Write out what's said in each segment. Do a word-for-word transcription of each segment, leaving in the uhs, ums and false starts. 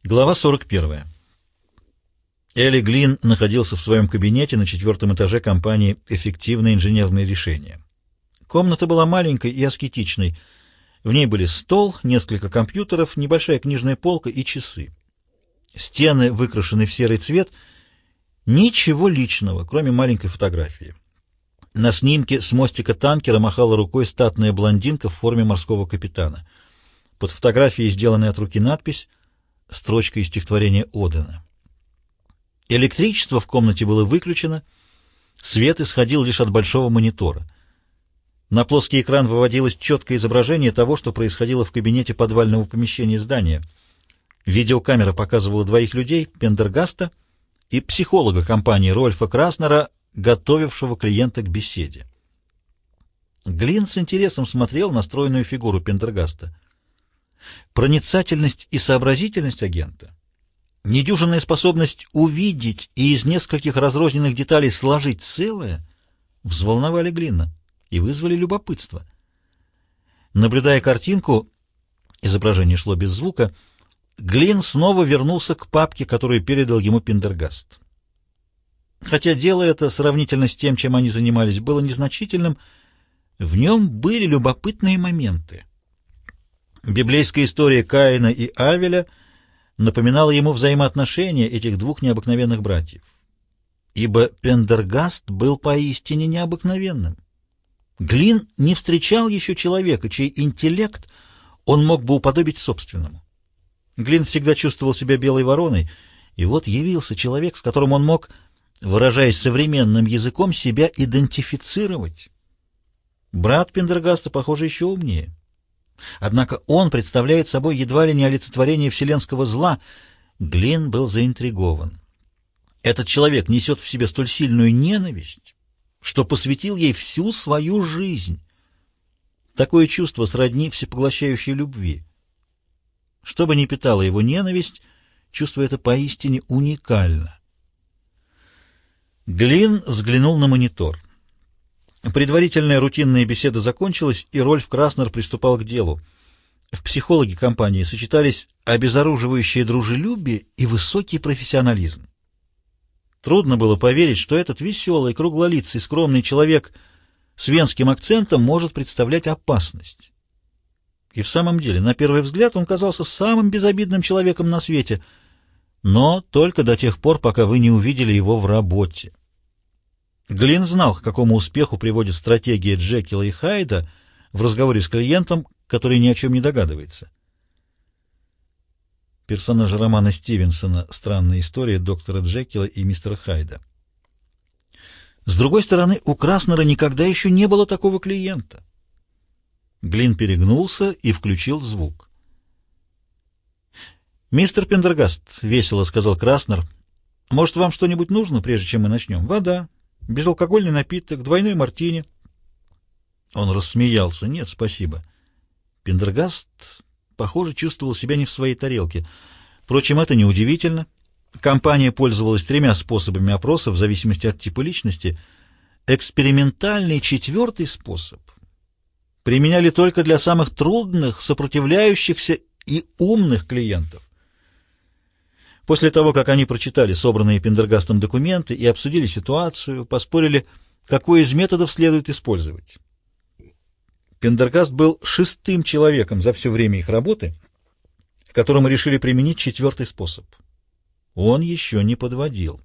Глава сорок первая. Элли Глин находился в своем кабинете на четвертом этаже компании «Эффективные инженерные решения». Комната была маленькой и аскетичной. В ней были стол, несколько компьютеров, небольшая книжная полка и часы. Стены выкрашены в серый цвет. Ничего личного, кроме маленькой фотографии. На снимке с мостика танкера махала рукой статная блондинка в форме морского капитана. Под фотографией сделанная от руки надпись, строчка из стихотворения Одена. Электричество в комнате было выключено, свет исходил лишь от большого монитора. На плоский экран выводилось четкое изображение того, что происходило в кабинете подвального помещения здания. Видеокамера показывала двоих людей, Пендергаста и психолога компании Рольфа Краснера, готовившего клиента к беседе. Глин с интересом смотрел на стройную фигуру Пендергаста. Проницательность и сообразительность агента, недюжинная способность увидеть и из нескольких разрозненных деталей сложить целое, взволновали Глина и вызвали любопытство. Наблюдая картинку, изображение шло без звука, Глин снова вернулся к папке, которую передал ему Пендергаст. Хотя дело это, сравнительно с тем, чем они занимались, было незначительным, в нем были любопытные моменты. Библейская история Каина и Авеля напоминала ему взаимоотношения этих двух необыкновенных братьев. Ибо Пендергаст был поистине необыкновенным. Глин не встречал еще человека, чей интеллект он мог бы уподобить собственному. Глин всегда чувствовал себя белой вороной, и вот явился человек, с которым он мог, выражаясь современным языком, себя идентифицировать. Брат Пендергаста, похоже, еще умнее. Однако он представляет собой едва ли не олицетворение вселенского зла. Глин был заинтригован. Этот человек несет в себе столь сильную ненависть, что посвятил ей всю свою жизнь. Такое чувство сродни всепоглощающей любви. Что бы ни питала его ненависть, чувство это поистине уникально. Глин взглянул на монитор. Предварительная рутинная беседа закончилась, и Рольф Краснер приступал к делу. В психологе компании сочетались обезоруживающее дружелюбие и высокий профессионализм. Трудно было поверить, что этот веселый, круглолицый, скромный человек с венским акцентом может представлять опасность. И в самом деле, на первый взгляд, он казался самым безобидным человеком на свете, но только до тех пор, пока вы не увидели его в работе. Глин знал, к какому успеху приводит стратегия Джекила и Хайда в разговоре с клиентом, который ни о чем не догадывается. Персонажи романа Стивенсона «Странная история доктора Джекила и мистера Хайда». С другой стороны, у Краснера никогда еще не было такого клиента. Глин перегнулся и включил звук. «Мистер Пендергаст», — весело сказал Краснер, — «может, вам что-нибудь нужно, прежде чем мы начнем? Вода, безалкогольный напиток, двойной мартини». Он рассмеялся. «Нет, спасибо». Пендергаст, похоже, чувствовал себя не в своей тарелке. Впрочем, это неудивительно. Компания пользовалась тремя способами опроса в зависимости от типа личности. Экспериментальный четвертый способ применяли только для самых трудных, сопротивляющихся и умных клиентов. После того, как они прочитали собранные Пендергастом документы и обсудили ситуацию, поспорили, какой из методов следует использовать. Пендергаст был шестым человеком за все время их работы, которому решили применить четвертый способ. Он еще не подводил.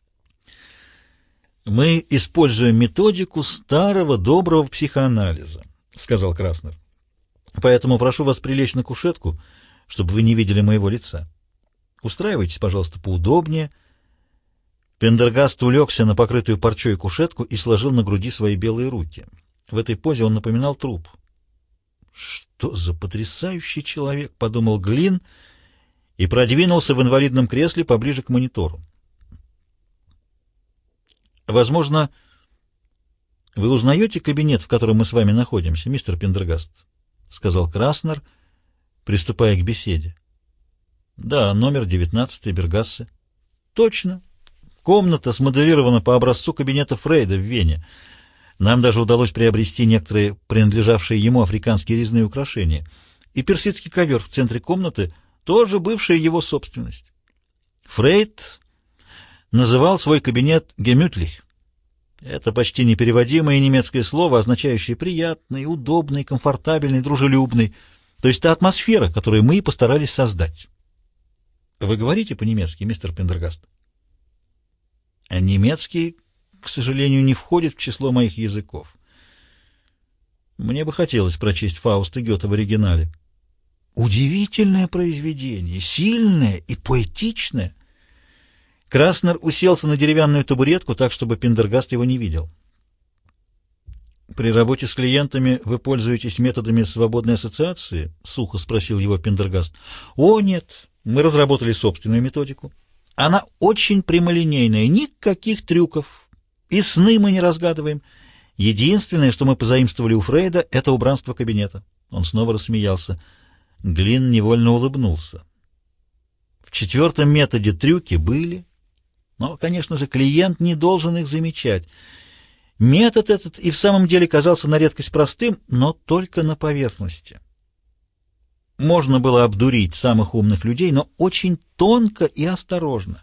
«Мы используем методику старого доброго психоанализа», — сказал Краснер. «Поэтому прошу вас прилечь на кушетку, чтобы вы не видели моего лица. Устраивайтесь, пожалуйста, поудобнее». Пендергаст улегся на покрытую парчой кушетку и сложил на груди свои белые руки. В этой позе он напоминал труп. «Что за потрясающий человек!» — подумал Глин и продвинулся в инвалидном кресле поближе к монитору. «Возможно, вы узнаете кабинет, в котором мы с вами находимся, мистер Пендергаст?» — сказал Краснер, приступая к беседе. «Да, номер девятнадцать, Бергассе». «Точно. Комната смоделирована по образцу кабинета Фрейда в Вене. Нам даже удалось приобрести некоторые принадлежавшие ему африканские резные украшения. И персидский ковер в центре комнаты тоже бывшая его собственность. Фрейд называл свой кабинет «гемютлих». Это почти непереводимое немецкое слово, означающее приятный, удобный, комфортабельный, дружелюбный, то есть та атмосфера, которую мы и постарались создать. Вы говорите по-немецки, мистер Пендергаст? А немецкий, к сожалению, не входит в число моих языков. Мне бы хотелось прочесть Фауста Гёте в оригинале. Удивительное произведение, сильное и поэтичное. Краснер уселся на деревянную табуретку так, чтобы Пендергаст его не видел. «При работе с клиентами вы пользуетесь методами свободной ассоциации?» — сухо спросил его Пендергаст. «О, нет, мы разработали собственную методику. Она очень прямолинейная, никаких трюков. И сны мы не разгадываем. Единственное, что мы позаимствовали у Фрейда, — это убранство кабинета». Он снова рассмеялся. Глин невольно улыбнулся. В четвертом методе трюки были, но, конечно же, клиент не должен их замечать. Метод этот и в самом деле казался на редкость простым, но только на поверхности. Можно было обдурить самых умных людей, но очень тонко и осторожно.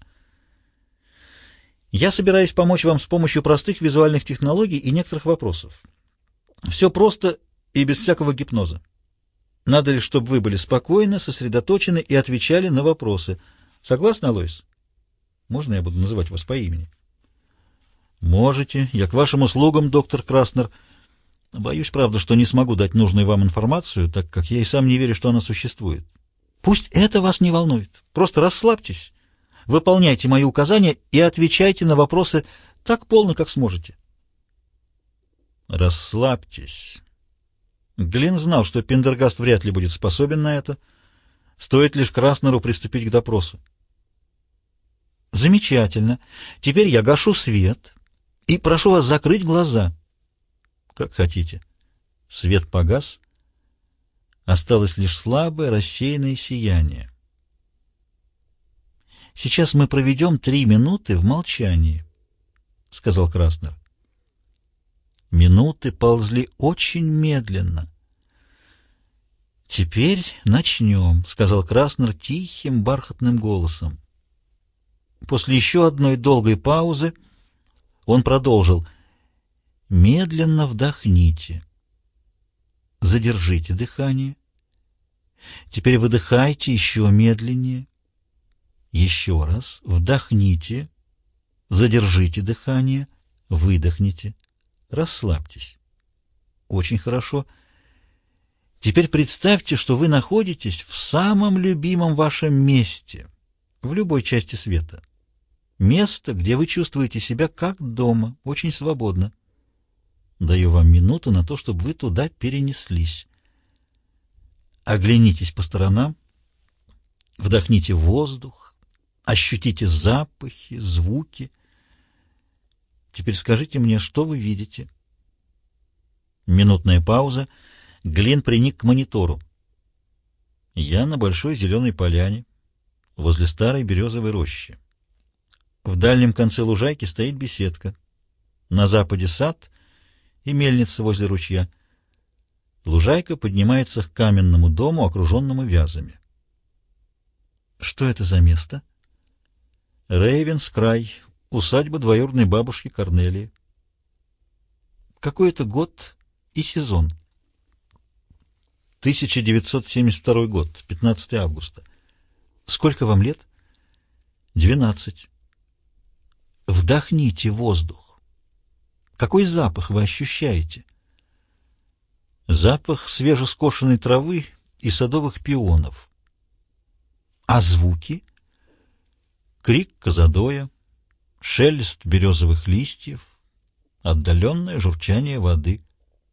Я собираюсь помочь вам с помощью простых визуальных технологий и некоторых вопросов. Все просто и без всякого гипноза. Надо лишь, чтобы вы были спокойны, сосредоточены и отвечали на вопросы. Согласны, Лоис? Можно я буду называть вас по имени? Можете. Я к вашим услугам, доктор Краснер. Боюсь, правда, что не смогу дать нужную вам информацию, так как я и сам не верю, что она существует. Пусть это вас не волнует. Просто расслабьтесь, выполняйте мои указания и отвечайте на вопросы так полно, как сможете. Расслабьтесь. Глин знал, что Пендергаст вряд ли будет способен на это. Стоит лишь Краснеру приступить к допросу. Замечательно. Теперь я гашу свет и прошу вас закрыть глаза. Как хотите. Свет погас. Осталось лишь слабое рассеянное сияние. Сейчас мы проведем три минуты в молчании, — сказал Краснер. Минуты ползли очень медленно. «Теперь начнем», — сказал Краснер тихим бархатным голосом. После еще одной долгой паузы он продолжил. «Медленно вдохните. Задержите дыхание. Теперь выдыхайте еще медленнее. Еще раз. Вдохните. Задержите дыхание. Выдохните. Расслабьтесь. Очень хорошо. Теперь представьте, что вы находитесь в самом любимом вашем месте, в любой части света. Место, где вы чувствуете себя как дома, очень свободно. Даю вам минуту на то, чтобы вы туда перенеслись. Оглянитесь по сторонам, вдохните воздух, ощутите запахи, звуки. Теперь скажите мне, что вы видите? Минутная пауза. Глин приник к монитору. Я на большой зеленой поляне, возле старой березовой рощи. В дальнем конце лужайки стоит беседка. На западе сад и мельница возле ручья. Лужайка поднимается к каменному дому, окруженному вязами. Что это за место? Рейвенскрай, усадьба двоюродной бабушки Корнелии. Какой это год и сезон? тысяча девятьсот семьдесят второй год, пятнадцатое августа. Сколько вам лет? Двенадцать. Вдохните воздух. Какой запах вы ощущаете? Запах свежескошенной травы и садовых пионов. А звуки? Крик козадоя, шелест березовых листьев, отдаленное журчание воды.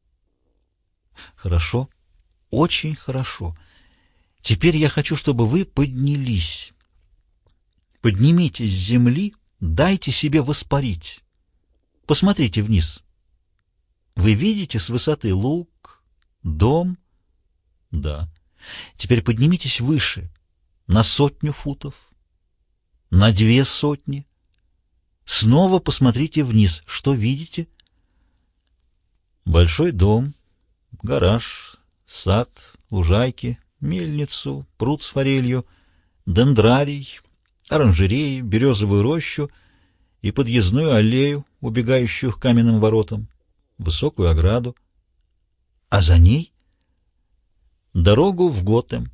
Хорошо, очень хорошо. Теперь я хочу, чтобы вы поднялись. Поднимитесь с земли, дайте себе воспарить. Посмотрите вниз. Вы видите с высоты луг, дом? Да. Теперь поднимитесь выше, на сотню футов, на две сотни. Снова посмотрите вниз. Что видите? Большой дом, гараж, сад, лужайки, мельницу, пруд с форелью — дендрарий, оранжереи, березовую рощу и подъездную аллею, убегающую к каменным воротам, высокую ограду, а за ней дорогу в Готэм.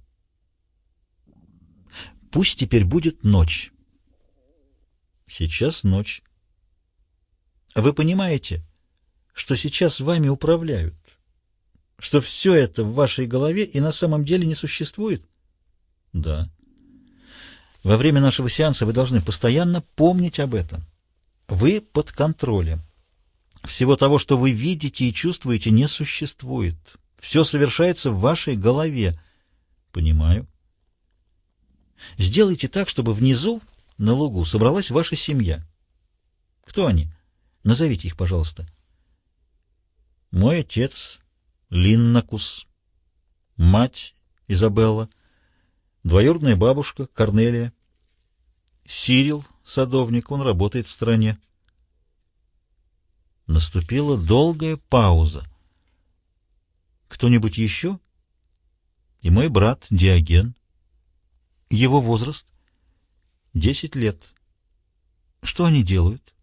Пусть теперь будет ночь. Сейчас ночь. Вы понимаете, что сейчас вами управляют, что все это в вашей голове и на самом деле не существует? Да. Во время нашего сеанса вы должны постоянно помнить об этом. Вы под контролем. Всего того, что вы видите и чувствуете, не существует. Все совершается в вашей голове. Понимаю. Сделайте так, чтобы внизу, на лугу, собралась ваша семья. Кто они? Назовите их, пожалуйста. Мой отец Линнакус, мать Изабелла, двоюродная бабушка Корнелия, Сирил, садовник, он работает в стране. Наступила долгая пауза. Кто-нибудь еще? И мой брат Диоген. Его возраст? Десять лет. Что они делают?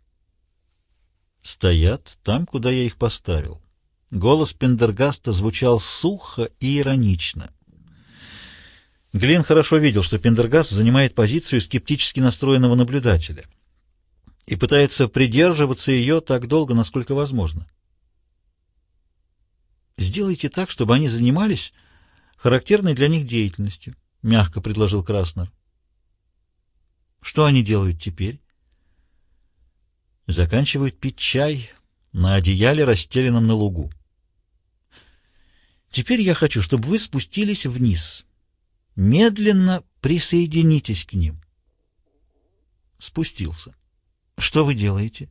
Стоят там, куда я их поставил. Голос Пендергаста звучал сухо и иронично. Глин хорошо видел, что Пендергаст занимает позицию скептически настроенного наблюдателя и пытается придерживаться ее так долго, насколько возможно. «Сделайте так, чтобы они занимались характерной для них деятельностью», — мягко предложил Краснер. «Что они делают теперь?» «Заканчивают пить чай на одеяле, расстеленном на лугу. Теперь я хочу, чтобы вы спустились вниз. Медленно присоединитесь к ним». Спустился. «Что вы делаете?»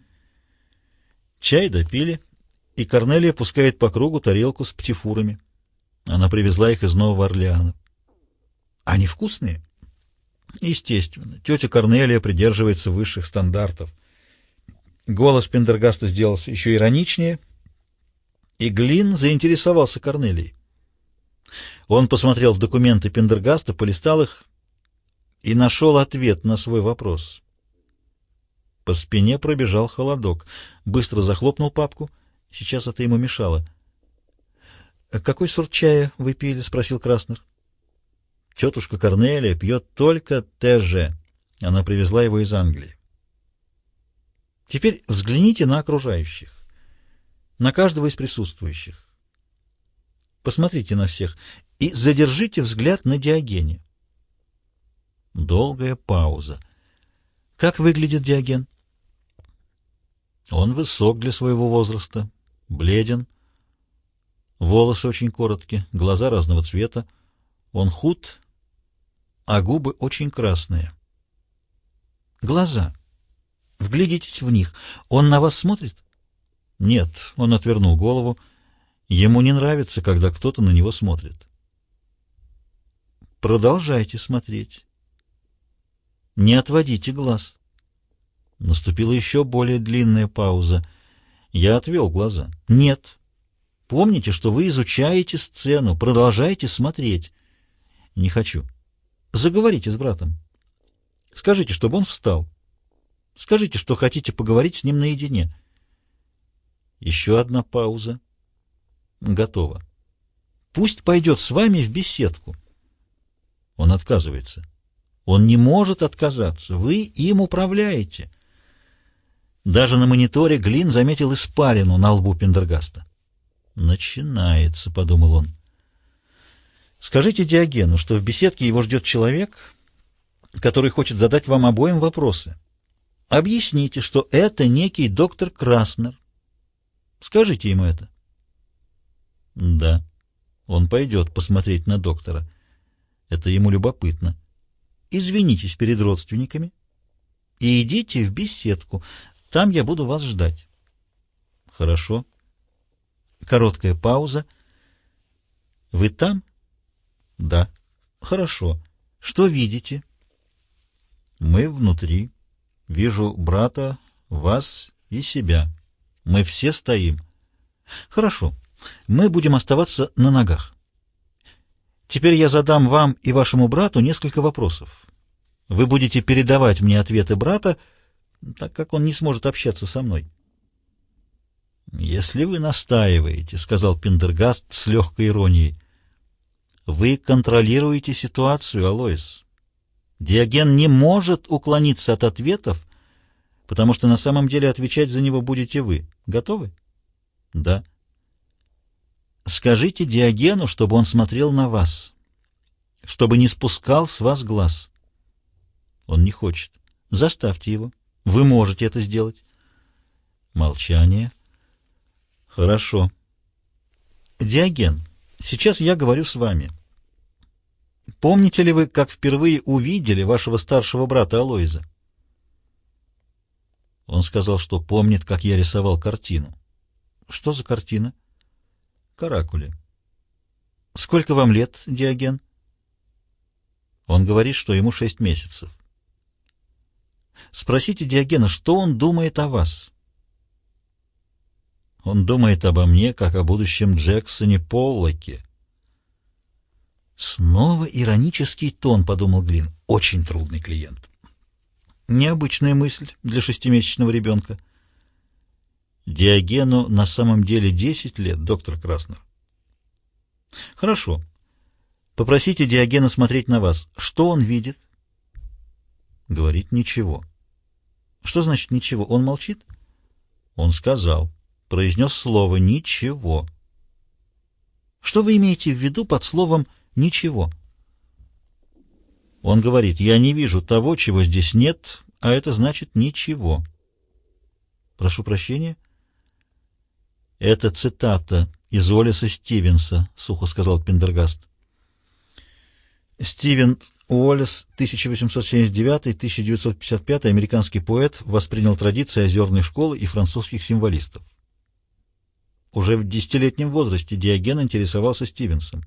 Чай допили, и Корнелия пускает по кругу тарелку с птифурами. Она привезла их из Нового Орлеана. «Они вкусные?» «Естественно. Тетя Корнелия придерживается высших стандартов». Голос Пендергаста сделался еще ироничнее, и Глин заинтересовался Корнелией. Он посмотрел в документы Пендергаста, полистал их и нашел ответ на свой вопрос. По спине пробежал холодок. Быстро захлопнул папку. Сейчас это ему мешало. «Какой сорт чая вы пили?» — спросил Краснер. «Тетушка Корнелия пьет только ТЖ. Она привезла его из Англии». Теперь взгляните на окружающих, на каждого из присутствующих. Посмотрите на всех и задержите взгляд на Диогене. Долгая пауза. Как выглядит Диоген? Он высок для своего возраста, бледен, волосы очень короткие, глаза разного цвета. Он худ, а губы очень красные. Глаза. Вглядитесь в них. Он на вас смотрит? Нет, он отвернул голову. Ему не нравится, когда кто-то на него смотрит. Продолжайте смотреть. Не отводите глаз. Наступила еще более длинная пауза. Я отвел глаза. Нет. Помните, что вы изучаете сцену. Продолжайте смотреть. Не хочу. Заговорите с братом. Скажите, чтобы он встал. Скажите, что хотите поговорить с ним наедине. Еще одна пауза. Готово. Пусть пойдет с вами в беседку. Он отказывается. Он не может отказаться. Вы им управляете. Даже на мониторе Глин заметил испарину на лбу Пендергаста. «Начинается», — подумал он. «Скажите Диогену, что в беседке его ждет человек, который хочет задать вам обоим вопросы. Объясните, что это некий доктор Краснер. Скажите ему это». «Да, он пойдет посмотреть на доктора. Это ему любопытно. Извинитесь перед родственниками и идите в беседку. Там я буду вас ждать». «Хорошо». Короткая пауза. «Вы там?» «Да». «Хорошо. Что видите?» «Мы внутри. Вижу брата, вас и себя. Мы все стоим». «Хорошо. Мы будем оставаться на ногах. Теперь я задам вам и вашему брату несколько вопросов. Вы будете передавать мне ответы брата, так как он не сможет общаться со мной. «Если вы настаиваете, — сказал Пендергаст с легкой иронией, — вы контролируете ситуацию, Алоис. Диоген не может уклониться от ответов, потому что на самом деле отвечать за него будете вы. Готовы?» «Да». «Скажите Диогену, чтобы он смотрел на вас, чтобы не спускал с вас глаз». «Он не хочет». «Заставьте его. Вы можете это сделать». Молчание. «Хорошо. Диоген, сейчас я говорю с вами. Помните ли вы, как впервые увидели вашего старшего брата Алоиза?» Он сказал, что помнит, как я рисовал картину. «Что за картина?» «Каракули». «Сколько вам лет, Диоген?» Он говорит, что ему шесть месяцев. Спросите Диогена, что он думает о вас. Он думает обо мне, как о будущем Джексоне Поллоке. Снова иронический тон, — подумал Глин. Очень трудный клиент. Необычная мысль для шестимесячного ребенка. Диогену на самом деле десять лет, доктор Краснер. Хорошо. Попросите Диогена смотреть на вас. Что он видит? Говорит ничего. Что значит ничего? Он молчит? Он сказал. Произнес слово «ничего». Что вы имеете в виду под словом «ничего»? Он говорит: «Я не вижу того, чего здесь нет, а это значит ничего». Прошу прощения? Это цитата из Уоллеса Стивенса, сухо сказал Пендергаст. Стивен Уоллес, тысяча восемьсот семьдесят девятый — тысяча девятьсот пятьдесят пятый, американский поэт, воспринял традиции озерной школы и французских символистов. Уже в десятилетнем возрасте Диоген интересовался Стивенсом.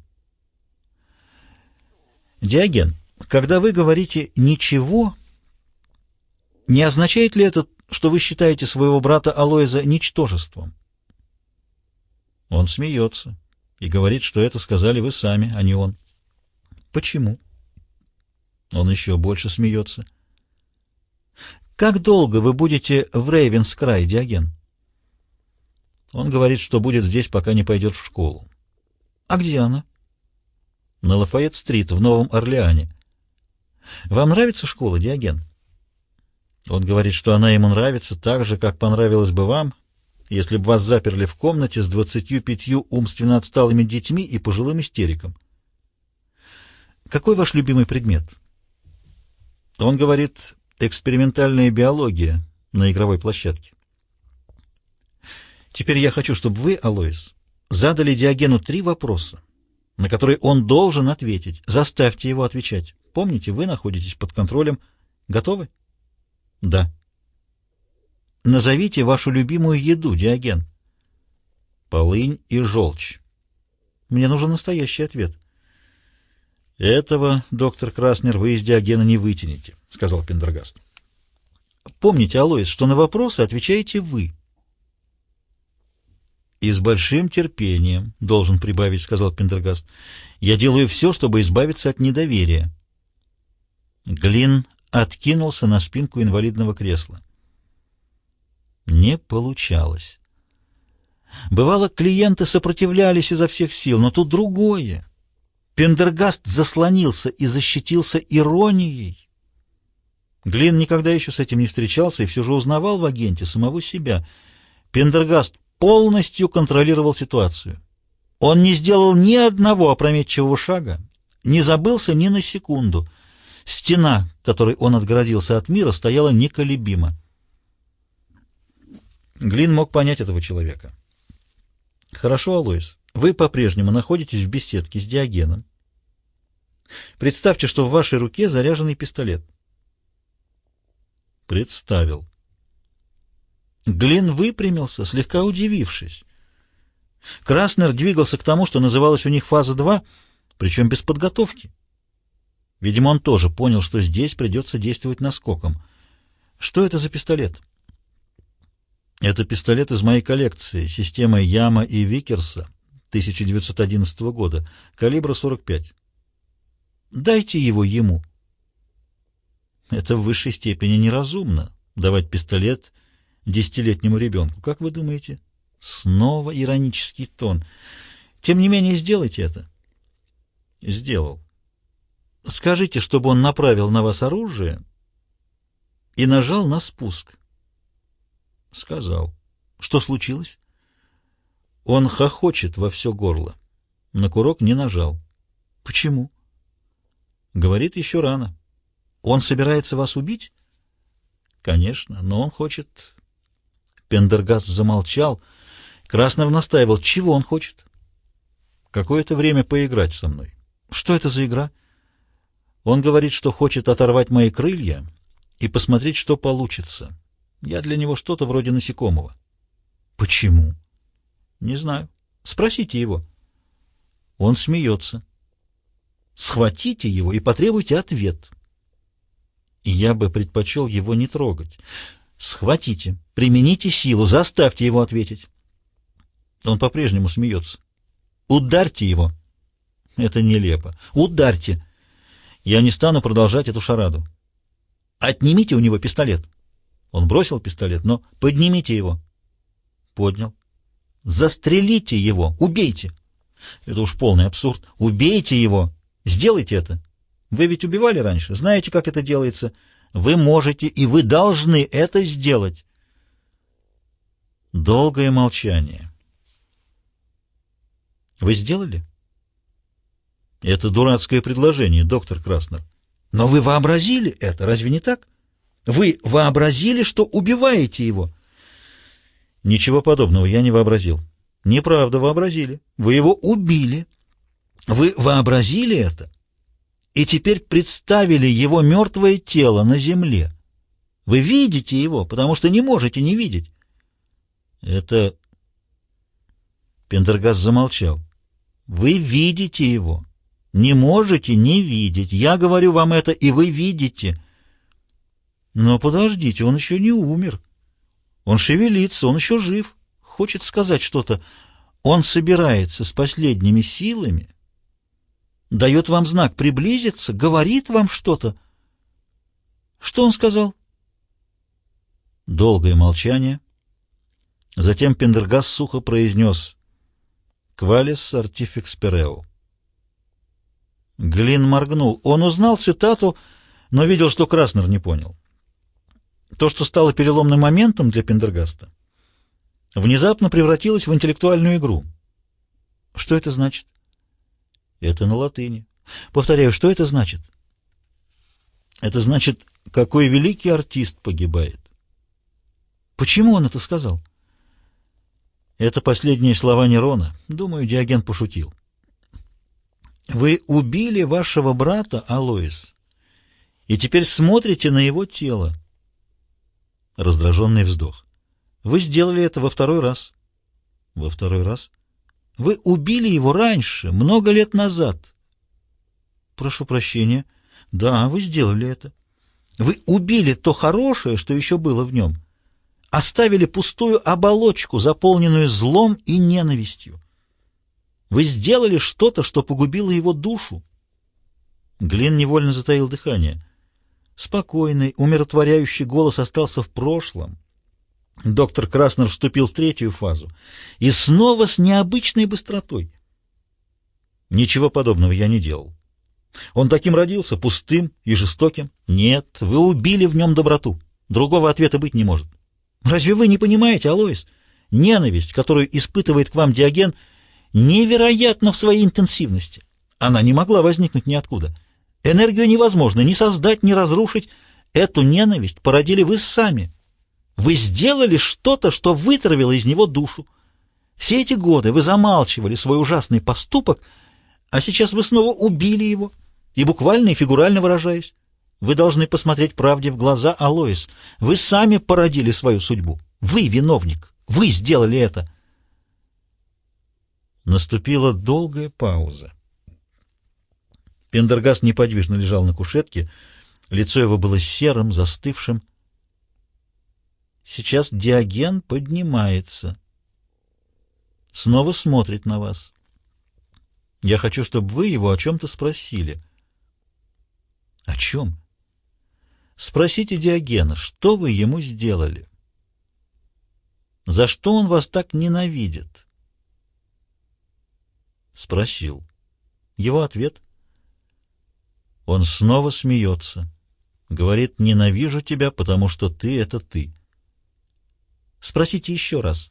Диоген, когда вы говорите «ничего», не означает ли это, что вы считаете своего брата Алоиза ничтожеством? Он смеется и говорит, что это сказали вы сами, а не он. Почему? Он еще больше смеется. Как долго вы будете в Рейвенскрай, Диоген? Он говорит, что будет здесь, пока не пойдет в школу. А где она? На Лафайет-стрит, в Новом Орлеане. Вам нравится школа, Диоген? Он говорит, что она ему нравится так же, как понравилась бы вам, если бы вас заперли в комнате с двадцатью пятью умственно отсталыми детьми и пожилым истериком. Какой ваш любимый предмет? Он говорит, экспериментальная биология на игровой площадке. Теперь я хочу, чтобы вы, Алоис, задали Диогену три вопроса, на которые он должен ответить. Заставьте его отвечать. Помните, вы находитесь под контролем. Готовы? Да. Назовите вашу любимую еду, Диоген. Полынь и желчь. Мне нужен настоящий ответ. Этого, доктор Краснер, вы из Диогена не вытянете, сказал Пендергаст. Помните, Алоис, что на вопросы отвечаете вы. «И с большим терпением, — должен прибавить, — сказал Пендергаст, — я делаю все, чтобы избавиться от недоверия». Глин откинулся на спинку инвалидного кресла. Не получалось. Бывало, клиенты сопротивлялись изо всех сил, но тут другое. Пендергаст заслонился и защитился иронией. Глин никогда еще с этим не встречался и все же узнавал в агенте самого себя. Пендергаст полностью контролировал ситуацию. Он не сделал ни одного опрометчивого шага, не забылся ни на секунду. Стена, которой он отгородился от мира, стояла неколебимо. Глин мог понять этого человека. «Хорошо, Алоис, вы по-прежнему находитесь в беседке с Диогеном. Представьте, что в вашей руке заряженный пистолет». Представил. Глин выпрямился, слегка удивившись. Краснер двигался к тому, что называлось у них фаза два, причем без подготовки. Видимо, он тоже понял, что здесь придется действовать наскоком. Что это за пистолет? Это пистолет из моей коллекции, системы Яма и Викерса тысяча девятьсот одиннадцатого года, калибра сорок пять. Дайте его ему. Это в высшей степени неразумно — давать пистолет десятилетнему ребенку. Как вы думаете? Снова иронический тон. Тем не менее, сделайте это. Сделал. Скажите, чтобы он направил на вас оружие и нажал на спуск. Сказал. Что случилось? Он хохочет во все горло. На курок не нажал. Почему? Говорит, еще рано. Он собирается вас убить? Конечно, но он хочет... Пендергаст замолчал. Краснов настаивал. Чего он хочет? Какое-то время поиграть со мной. Что это за игра? Он говорит, что хочет оторвать мои крылья и посмотреть, что получится. Я для него что-то вроде насекомого. Почему? Не знаю. Спросите его. Он смеется. Схватите его и потребуйте ответ. И я бы предпочел его не трогать. Схватите, примените силу, заставьте его ответить. Он по-прежнему смеется. Ударьте его. Это нелепо. Ударьте. Я не стану продолжать эту шараду. Отнимите у него пистолет. Он бросил пистолет, но поднимите его. Поднял. Застрелите его. Убейте. Это уж полный абсурд. Убейте его. Сделайте это. Вы ведь убивали раньше. Знаете, как это делается. Вы можете и вы должны это сделать. Долгое молчание. Вы сделали? Это дурацкое предложение, доктор Краснер. Но вы вообразили это, разве не так? Вы вообразили, что убиваете его. Ничего подобного я не вообразил. Неправда, вообразили. Вы его убили. Вы вообразили это и теперь представили его мертвое тело на земле. Вы видите его, потому что не можете не видеть. Это... Пендергаст замолчал. Вы видите его. Не можете не видеть. Я говорю вам это, и вы видите. Но подождите, он еще не умер. Он шевелится, он еще жив. Хочет сказать что-то. Он собирается с последними силами, дает вам знак приблизиться, говорит вам что-то. Что он сказал? Долгое молчание. Затем Пендергаст сухо произнес «Qualis artifex pereo». Глин моргнул. Он узнал цитату, но видел, что Краснер не понял. То, что стало переломным моментом для Пендергаста, внезапно превратилось в интеллектуальную игру. Что это значит? Это на латыни. Повторяю, что это значит? Это значит, какой великий артист погибает. Почему он это сказал? Это последние слова Нерона. Думаю, Диоген пошутил. Вы убили вашего брата, Алоис, и теперь смотрите на его тело. Раздраженный вздох. Вы сделали это во второй раз. Во второй раз? Вы убили его раньше, много лет назад. Прошу прощения. Да, вы сделали это. Вы убили то хорошее, что еще было в нем. Оставили пустую оболочку, заполненную злом и ненавистью. Вы сделали что-то, что погубило его душу. Глин невольно затаил дыхание. Спокойный, умиротворяющий голос остался в прошлом. Доктор Краснер вступил в третью фазу. И снова с необычной быстротой. Ничего подобного я не делал. Он таким родился, пустым и жестоким. Нет, вы убили в нем доброту. Другого ответа быть не может. Разве вы не понимаете, Алоис? Ненависть, которую испытывает к вам Диоген, невероятна в своей интенсивности. Она не могла возникнуть ниоткуда. Энергию невозможно ни создать, ни разрушить. Эту ненависть породили вы сами. Вы сделали что-то, что вытравило из него душу. Все эти годы вы замалчивали свой ужасный поступок, а сейчас вы снова убили его, и буквально и фигурально выражаясь. Вы должны посмотреть правде в глаза, Алоис. Вы сами породили свою судьбу. Вы виновник. Вы сделали это. Наступила долгая пауза. Пендергаст неподвижно лежал на кушетке. Лицо его было серым, застывшим. Сейчас Диоген поднимается. Снова смотрит на вас. Я хочу, чтобы вы его о чем-то спросили. О чем? Спросите Диогена, что вы ему сделали? За что он вас так ненавидит? Спросил. Его ответ? Он снова смеется. Говорит, ненавижу тебя, потому что ты — это ты. Спросите еще раз.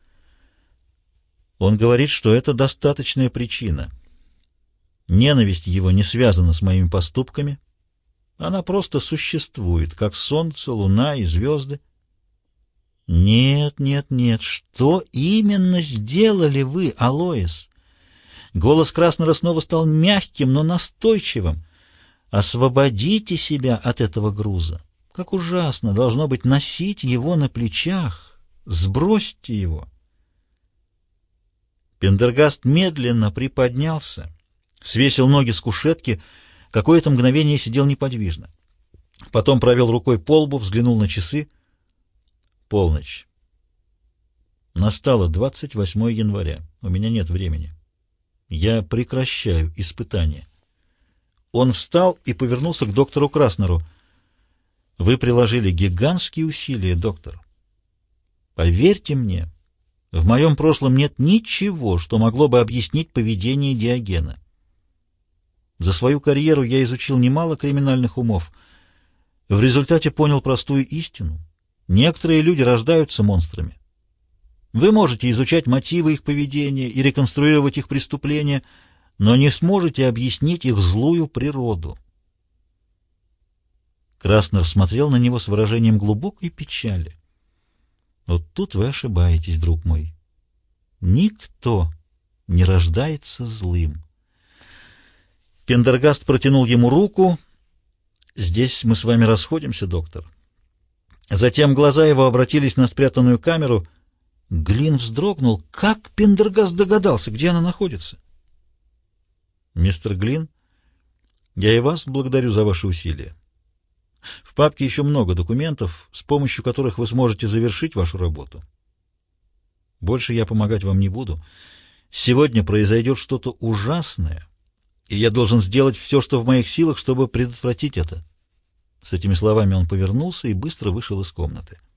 Он говорит, что это достаточная причина. Ненависть его не связана с моими поступками. Она просто существует, как солнце, луна и звезды. Нет, нет, нет. Что именно сделали вы, Алоис? Голос Краснера снова стал мягким, но настойчивым. Освободите себя от этого груза. Как ужасно должно быть носить его на плечах. Сбросьте его. Пендергаст медленно приподнялся, свесил ноги с кушетки, какое-то мгновение сидел неподвижно. Потом провел рукой по лбу, взглянул на часы. Полночь. Настало двадцать восьмое января. У меня нет времени. Я прекращаю испытание. Он встал и повернулся к доктору Краснеру. Вы приложили гигантские усилия, доктор. Поверьте мне, в моем прошлом нет ничего, что могло бы объяснить поведение Диогена. За свою карьеру я изучил немало криминальных умов. В результате понял простую истину. Некоторые люди рождаются монстрами. Вы можете изучать мотивы их поведения и реконструировать их преступления, но не сможете объяснить их злую природу. Краснер смотрел на него с выражением глубокой печали. Вот тут вы ошибаетесь, друг мой. Никто не рождается злым. Пендергаст протянул ему руку. Здесь мы с вами расходимся, доктор. Затем глаза его обратились на спрятанную камеру. Глин вздрогнул. Как Пендергаст догадался, где она находится? Мистер Глин, я и вас благодарю за ваши усилия. В папке еще много документов, с помощью которых вы сможете завершить вашу работу. Больше я помогать вам не буду. Сегодня произойдет что-то ужасное, и я должен сделать все, что в моих силах, чтобы предотвратить это. С этими словами он повернулся и быстро вышел из комнаты.